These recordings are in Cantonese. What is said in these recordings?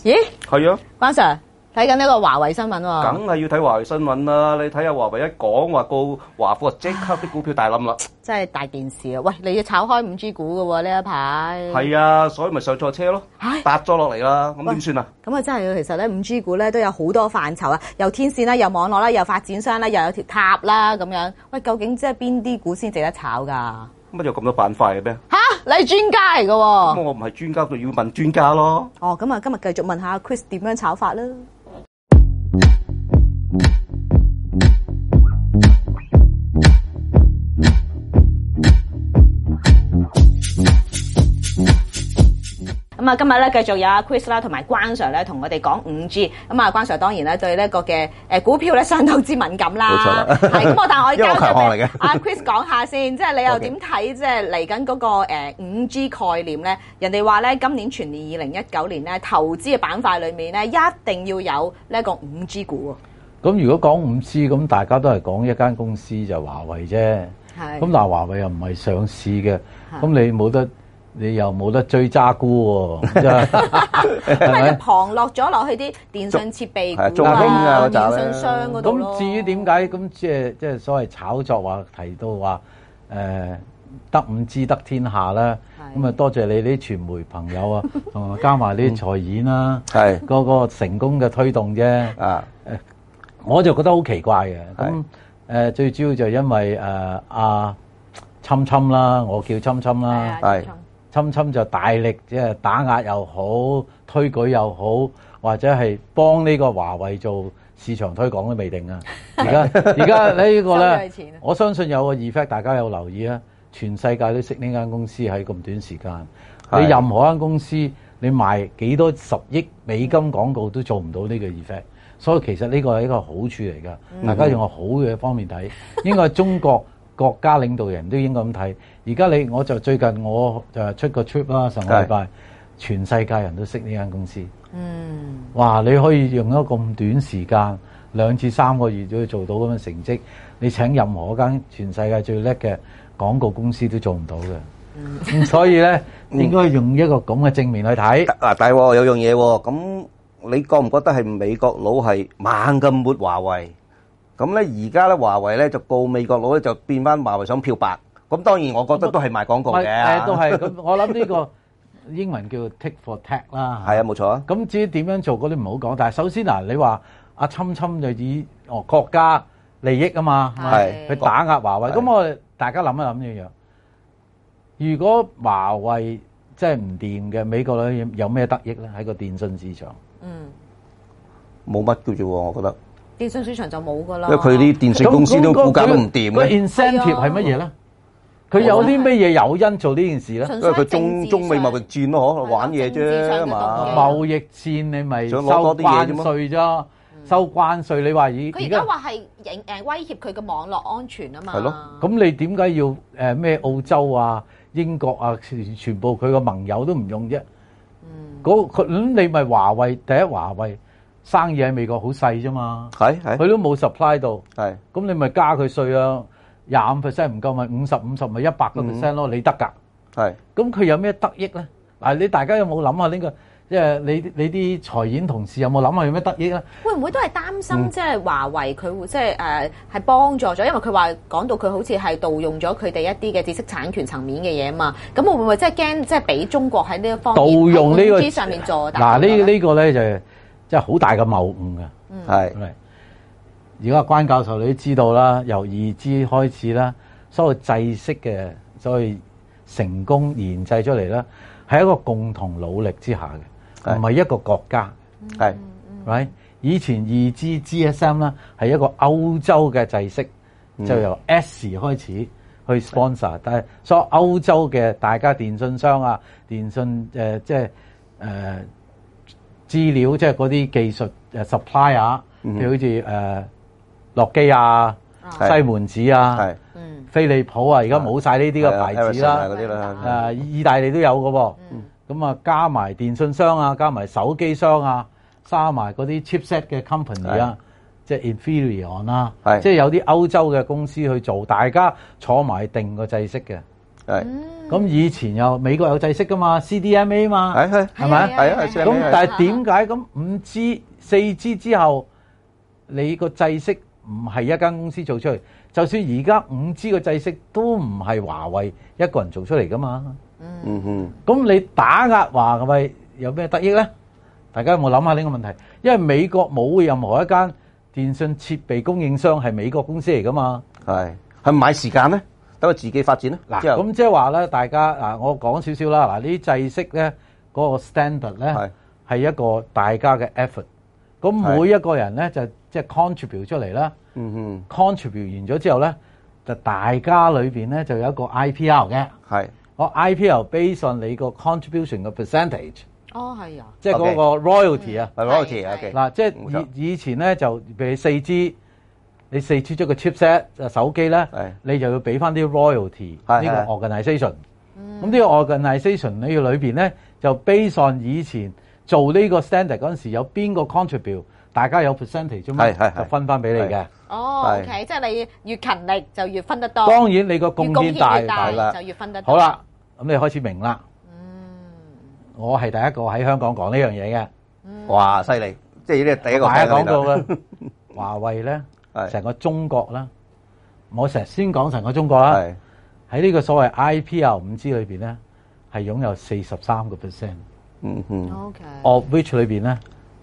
咦？ 係啊， 關 Sir 睇緊呢個華為新聞喎。 梗係要睇華為新聞啦！你睇下華為一講話告華富，即刻啲股票大冧啦。 真係大件事啊！喂，你要炒開 5G 股嘅喎呢一排。 係啊，所以咪上錯車咯， 唉搭咗落嚟啦，咁點算啊？ 咁啊真係其實咧 5G 股咧都有好多範疇啊，有天線啦，有網絡啦，有發展商啦，又有條塔啦咁樣。喂，究竟即係邊啲股先值得炒㗎？ 乜有咁多板塊嘅咩？ 吓，你係專家嚟㗎喎。 咁我唔係專家，就要問專家咯。 哦，咁啊今日繼續問下 Chris 點樣炒法啦。咁啊，今日咧繼續有阿 Chris 啦，同埋關 Sir 咧，同我哋講 5G。咁啊，關 Sir 當然咧對呢個嘅股票咧相當之敏感啦。 冇錯啦。 係咁，但係我交因為我強項嚟咗俾嘅阿 Chris 講下先，即係你又點睇即係嚟緊嗰個5G 概念咧？人哋話咧今年全年2019年咧投資嘅板塊裏面咧一定要有呢一個 5G 股喎。 咁如果講 5G，咁大家都係講一間公司就華為啫。 係。 咁但係華為又唔係上市嘅，咁你又冇得追揸股喎， 因為就旁落咗落去啲電信設備股中興啊嗰扎咧電信商嗰度咯。 咁至於點解咁即係所謂炒作話提到話得 5G 得天下啦，咁啊多謝你啲傳媒朋友啊，同埋加埋啲財演啦， 係嗰個成功嘅推動啫。 啊， 我就覺得好奇怪嘅。咁最主要就因為阿侵侵啦，我叫侵侵啦， 係。 侵侵就大力即係打壓又好，推舉又好，或者係幫呢個華為做市場推廣都未定啊！而家呢個咧，我相信有個 effect， 大家有留意啊！全世界都識呢間公司喺咁短時間，你任何間公司你賣幾多10億美金廣告都做唔到呢個 effect， 所以其實呢個係一個好處嚟㗎，大家用個好嘅方面睇，應該係中國國家領導人都應該咁睇。而家我就最近我就出個 trip 啦，上個禮拜，全世界人都識呢間公司。哇！你可以用一個咁短時間2至3個月就可以做到咁嘅成績，你請任何一間全世界最叻嘅廣告公司都做唔到嘅。咁所以咧，應該用一個咁嘅正面去睇。 但係有樣嘢喎，咁你覺唔覺得係美國佬係猛咁抹華為？咁咧而家咧華為咧就告美國佬咧就變翻華為想漂白。咁當然我覺得都係賣廣告嘅。 都係咁，我諗呢個英文叫 take for tag 啦。 係啊，冇錯啊。 咁至於點樣做嗰啲唔好講，但係首先嗱，你話阿侵侵就以國家利益啊嘛， 係去打壓華為。咁我哋大家諗一諗呢樣，如果華為真係唔掂嘅，美國咧有咩得益咧？喺個電信市場， 冇乜嘅啫喎，我覺得。 電信市場就冇㗎啦。 因為佢啲電信公司都股價都唔掂個嘅。 incentive 係乜嘢咧？佢有啲咩嘢誘因做呢件事咧？ 因為佢中美貿易戰咯，可玩嘢啫嘛。 貿易戰你咪收想攞多啲嘢啫嘛關稅啫，收關稅。你話佢而家話係威脅佢嘅網絡安全啊嘛。 係咯。 咁你點解要咩澳洲啊、英國啊，全部佢個盟友都唔用啫？咁你咪華為第一，華為生意喺美國好細啫嘛。 係佢都冇 supply 到。 係。 咁你咪加佢稅啊，25% 唔夠咪50咪100%咯，你得㗎。 係。 咁佢有咩得益咧？嗱，你大家有冇諗下呢個？即係你啲財演同事有冇諗下有咩得益咧？ 會唔會都係擔心即係華為佢會即係係幫助咗？因為佢話講到佢好似係盜用咗佢哋一啲嘅知識產權層面嘅嘢啊嘛。咁會唔會即係驚即係俾中國喺呢一方面盜用呢個 5G 上面做大？ 嗱，呢個咧就即係好大嘅謬誤嘅。 係。 而家關教授你都知道啦，由2G 開始啦，所謂制式嘅所謂成功研製出嚟啦，係一個共同努力之下嘅，唔係一個國家。 係。 right？以前2G GSM 啦係一個歐洲嘅制式，就由 S 開始去 sponsor，但係所有歐洲嘅大家電信商啊、電信即係資料即係嗰啲技術supplier 啊，譬如好似諾基亞、西門子啊、飛利浦啊，而家冇晒呢啲嘅牌子啦。意大利都有嘅喎。咁啊，加埋電信商啊，加埋手機商啊，加埋嗰啲 chipset 嘅 company 啊，即係 Infineon 啦，即係有啲歐洲嘅公司去做，大家坐埋定個制式嘅。 係咁以前有美國有制式噶嘛 ，CDMA 嘛，係咪？ 係啊， 咁但係點解咁5G、4G 之後，你個制式唔係一間公司做出嚟？就算而家5G 個制式都唔係華為一個人做出嚟噶嘛？ 嗯哼。 咁你打壓華為有咩得益咧？大家有冇諗下呢個問題？因為美國冇任何一間電信設備供應商係美國公司嚟噶嘛？ 係咪買時間咧？等佢自己發展咧。 嗱，咁即係話咧，大家嗱，我講少少啦。嗱，呢啲制式咧，嗰個 standard 咧係一個大家嘅 effort。咁每一個人咧就即係 contribute 出嚟啦。 嗯哼。 contribute 完咗之後咧，就大家裏邊咧就有一個 IPL 嘅。 係。 個 IPL based on 你個 contribution 嘅 percentage。 哦，係啊。 即係嗰個 royalty 啊。 royalty，OK。 嗱，即係以前咧就譬如4G。你4G 出個 chipset 手機咧，你就要俾翻啲 royalty 呢個 organisation。咁呢個 organisation 呢個裏邊咧，就 based on 以前做呢個 standard 嗰陣時有邊個 contribute，大家有 percentage 啫嘛，就分翻俾你嘅。 哦 ，OK，即係你越勤力就越分得多。 當然你個貢獻大啦，就越分得多。 好啦，咁你開始明啦。我係第一個喺香港講呢樣嘢嘅。 哇，犀利！即係呢第一個講到嘅華為咧。成個中國啦，我成日先講成個中國啦。喺呢個所謂 IPL 5G 裏邊咧，係擁有43%。 嗯哼。 OK。 Of which 裏邊咧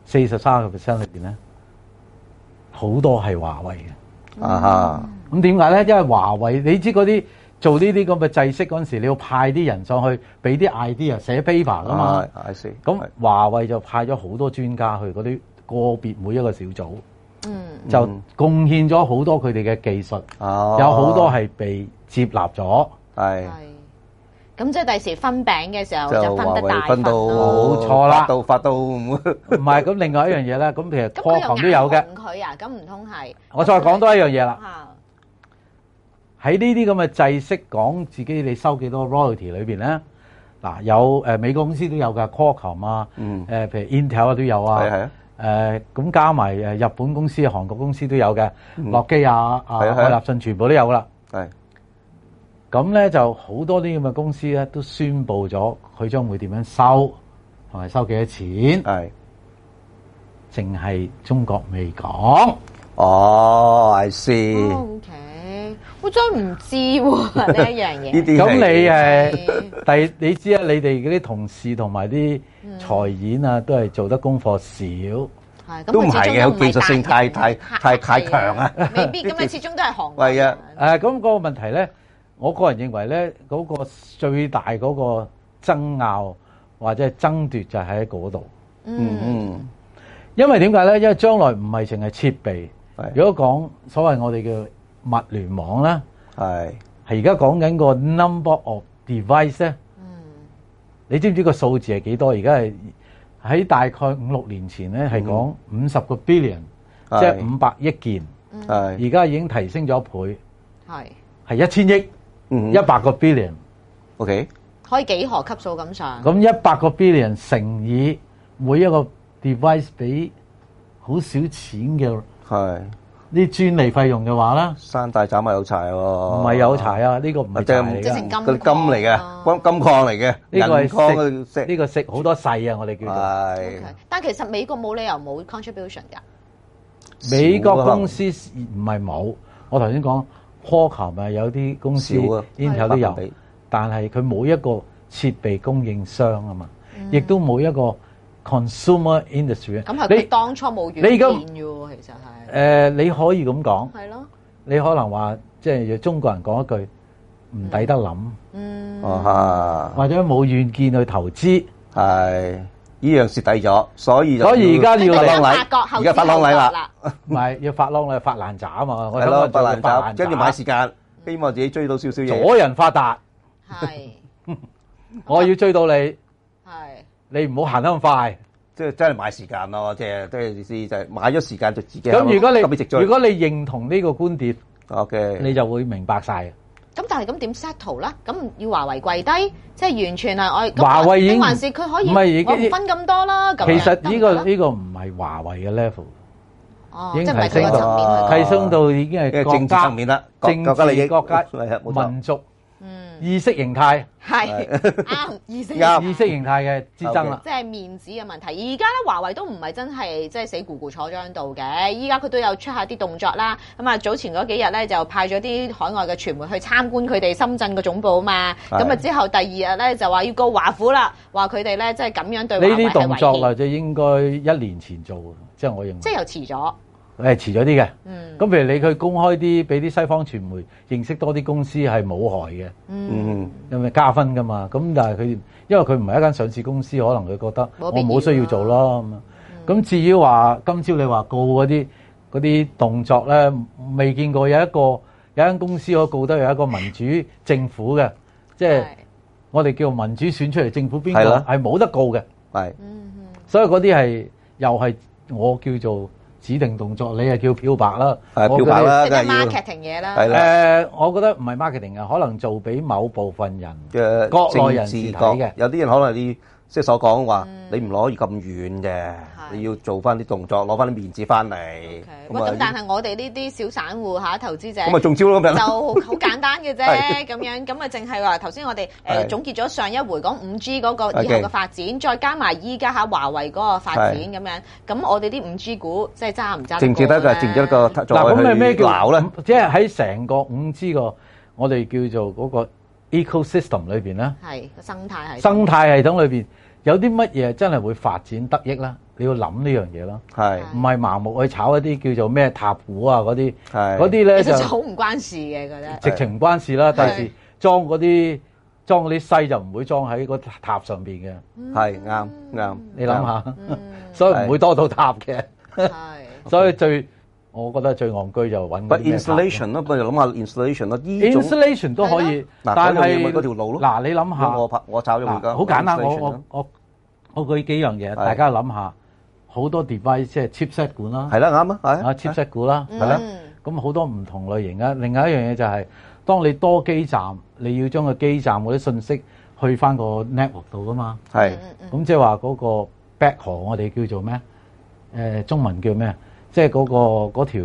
，43%裏邊咧，好多係華為嘅。 啊哈。 咁點解咧？因為華為你知嗰啲做呢啲咁嘅制式嗰陣時，你要派啲人上去俾啲 idea 寫 paper 噶嘛。 I see。 咁華為就派咗好多專家去嗰啲個別每一個小組。就貢獻咗好多佢哋嘅技術，有好多係被接納咗。 係。 咁即係第時分餅嘅時候就分得大份咯。冇錯啦， 發到唔係咁。另外一樣嘢咧，咁其實 Qualcomm 都有嘅。 佢啊，咁唔通係？ 我再講多一樣嘢啦。喺呢啲咁嘅制式講自己你收幾多 royalty 裏邊咧，嗱有美國公司都有㗎 Qualcomm 啊，譬如 Intel 都有啊。係啊。咁加埋日本公司、韓國公司都有嘅，諾基亞、愛立信全部都有啦。係。咁咧就好多啲咁嘅公司咧都宣布咗佢將會點樣收，同埋收幾多錢。係。淨係中國未講。 哦，I see。 OK，我真唔知喎呢一樣嘢。 咁你知啊？你哋嗰啲同事同埋啲財演啊，都係做得功課少。 都唔係嘅，技術性太強啊！ 未必咁啊，始終都係行。 係啊。 咁嗰個問題咧，我個人認為咧，嗰個最大嗰個爭拗或者係爭奪就喺嗰度。因為點解咧？因為將來唔係淨係設備。如果講所謂我哋嘅物聯網咧，係而家講緊個 number of device 咧。你知唔知個數字係幾多？而家係喺大概5-6年前咧，係講50個 billion，即係500億件。而家已經提升咗一倍，係1000億，100個 billion。OK， 可以幾何級數咁上？ 咁100個 billion 乘以每一個 device 俾好少錢嘅啲專利費用嘅話咧， 山大斬埋有柴喎。唔係有柴啊，呢個唔係柴嚟嘅， 嗰啲金嚟嘅，金礦嚟嘅， 呢個係食呢個食好多細啊！我哋叫做。 係。 但其實美國冇理由冇 contribution 㗎。 美國公司唔係冇，我頭先講 Qualcomm 咪有啲公司 Intel 都有，但係佢冇一個設備供應商啊嘛，亦都冇一個 consumer industry。 咁係佢當初冇遠見嘅喎，其實係。 你可以咁講。 係咯。 你可能話即係中國人講一句唔抵得諗。或者冇遠見去投資。係。 呢樣蝕底咗，所以而家要發啷禮，而家發啷禮啦， 唔係要發啷禮發爛渣啊嘛， 係咯，發爛渣，跟住買時間，希望自己追到少少嘢， 阻人發達， 係， 我要追到你， 係， 你唔好行得咁快， 即係真係買時間咯，即係意思就係買咗時間就自己。 咁如果你認同呢個觀點，OK，你就會明白晒。 咁但係咁點 settle 啦？咁要華為跪低，即係完全係我華為已經還是佢可以我唔分咁多啦。 其實呢個唔係華為嘅 level， 已經提升到已經係政治層面啦， 政治國家民族意識形態係啱意識啱意識形態嘅之爭啦。 即係面子嘅問題。而家咧，華為都唔係真係即係死咕咕坐張度嘅。依家佢都有出下啲動作啦。咁啊，早前嗰幾日咧就派咗啲海外嘅傳媒去參觀佢哋深圳嘅總部啊嘛。咁啊之後第二日咧就話要告華府啦，話佢哋咧即係咁樣對華為係違憲。 呢啲動作或者應該1年前做，即係我認為。 即係又遲咗。 遲咗啲嘅。咁譬如你去公開啲，俾啲西方傳媒認識多啲公司係冇害嘅。因為加分噶嘛。咁但係佢因為佢唔係一間上市公司，可能佢覺得我冇需要做咯。咁至於話今朝你話告嗰啲動作咧，未見過有間公司可告得有一個民主政府嘅，即係我哋叫民主選出嚟政府邊個係冇得告嘅。所以嗰啲係又係我叫做指定動作，你係叫漂白啦， 漂白啦， 即係 marketing 嘢啦。 我覺得唔係 marketing 嘅，可能做俾某部分人嘅國內人士睇嘅。 有啲人可能你即係所講話，你唔攞咁遠嘅，你要做翻啲動作，攞翻啲面子翻嚟。 咁但係我哋呢啲小散戶嚇投資者， 咁咪中招咯，咁樣就好簡單嘅啫。咁樣咁啊，淨係話頭先我哋總結咗上一回講5G 嗰個以後嘅發展，再加埋依家嚇華為嗰個發展咁樣。咁我哋啲5G 股即係揸唔揸？ 值唔值得㗎？值唔值得個再去鬧咧？ 即係喺成個5G 個我哋叫做嗰個 ecosystem 裏邊咧， 係個生態系統裏邊有啲乜嘢真係會發展得益啦？你要諗呢樣嘢咯，唔係盲目去炒一啲叫做咩塔股啊嗰啲，嗰啲咧就好唔關事嘅，覺得直情唔關事啦。第時裝嗰啲西就唔會裝喺個塔上邊嘅， 係啱， 你諗下，所以唔會多到塔嘅，所以我覺得最戇居就揾。 But installation 咯，不如諗下 installation 咯。 installation 都可以，但係嗰條路咯。 嗱，你諗下， 我炒咗而家。 好簡單，我舉幾樣嘢，大家諗下，好多 device 即係 chipset 管啦。 係啦，啱啊， chipset 管啦，係啦。咁好多唔同類型啊。另外一樣嘢就係，當你多基站，你要將個基站嗰啲信息去翻個 network 度噶嘛。 係。 咁即係話嗰個 backhaul 我哋叫做咩？中文叫咩？即係嗰條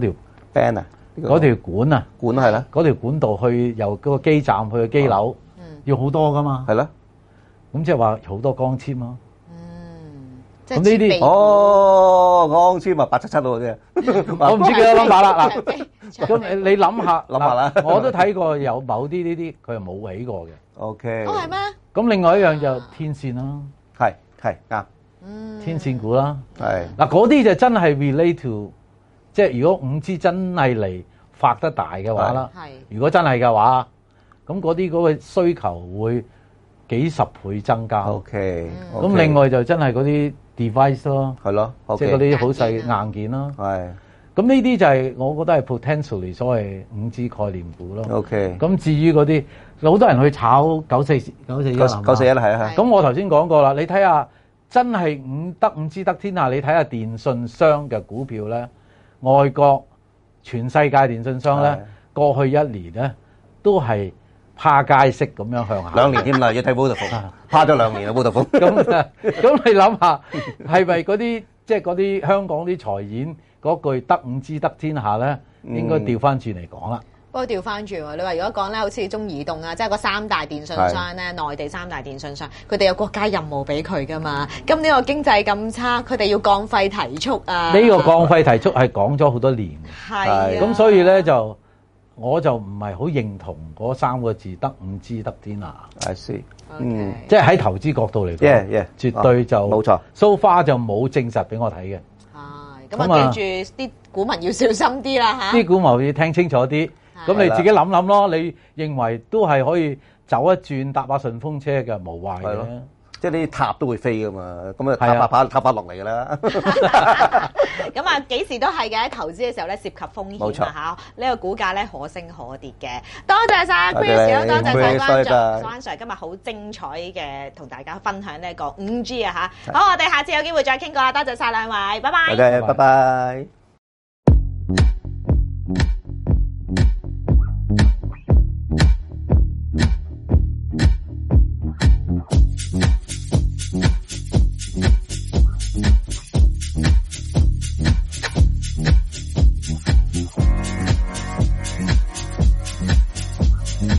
band 啊， 嗰條管啊， 管係啦， 嗰條管道去由嗰個基站去個機樓，要好多噶嘛， 係啦， 咁即係話好多光纖咯。 咁呢啲光纖咪877咯啫， 我唔知幾多 number 啦嗱。咁你諗下啦， 我都睇過有某啲呢啲佢係冇起過嘅。 OK。 係咩？ 咁另外一樣就天線啦， 係啱。 天線股啦， 係嗱嗰啲就真係 relate to， 即係如果5G真係嚟發得大嘅話啦，如果真係嘅話，咁嗰啲嗰個需求會幾十倍增加。 OK。 咁另外就真係嗰啲 device 咯， 係咯， 即係嗰啲好細硬件咯。 係。咁呢啲就係我覺得係 potentially 所謂5G 概念股咯。 OK。 咁至於嗰啲好多人去炒941啦， 係啊。 咁我頭先講過啦，你睇下。真係5G 得天下，你睇下電信商嘅股票咧，外國全世界電信商咧，過去1年咧都係趴街式咁樣向下。 2年添啦，要睇 Vodafone，趴咗2年啦 Vodafone。 咁你諗下，係咪嗰啲即係嗰啲香港啲財演嗰句得5G 得天下咧，應該調翻轉嚟講啦。 不過調翻轉喎，你話如果講咧，好似中移動啊，即係個3大電信商咧，內地3大電信商，佢哋有國家任務俾佢噶嘛。今年個經濟咁差，佢哋要降費提速啊。 呢個降費提速係講咗好多年。 係。 咁所以咧我就唔係好認同嗰3個字得5G得天下。 I see。 即係喺投資角度嚟講，絕對就冇錯。 So far 就冇證實俾我睇嘅。 係。咁啊，記住啲股民要小心啲啦嚇。 啲股民要聽清楚啲。咁你自己諗諗咯，你認為都係可以走一轉搭下順風車嘅，無壞嘅。 即係啲塔都會飛噶嘛，咁啊塔爬落嚟㗎啦。 咁啊幾時都係嘅，投資嘅時候咧涉及風險啊嚇，呢個股價咧可升可跌嘅。多謝晒 Chris，多謝晒關 Sir，今日好精彩嘅同大家分享呢個5G 啊嚇。好，我哋下次有機會再傾過啦，多謝晒兩位，拜拜。 OK，拜拜。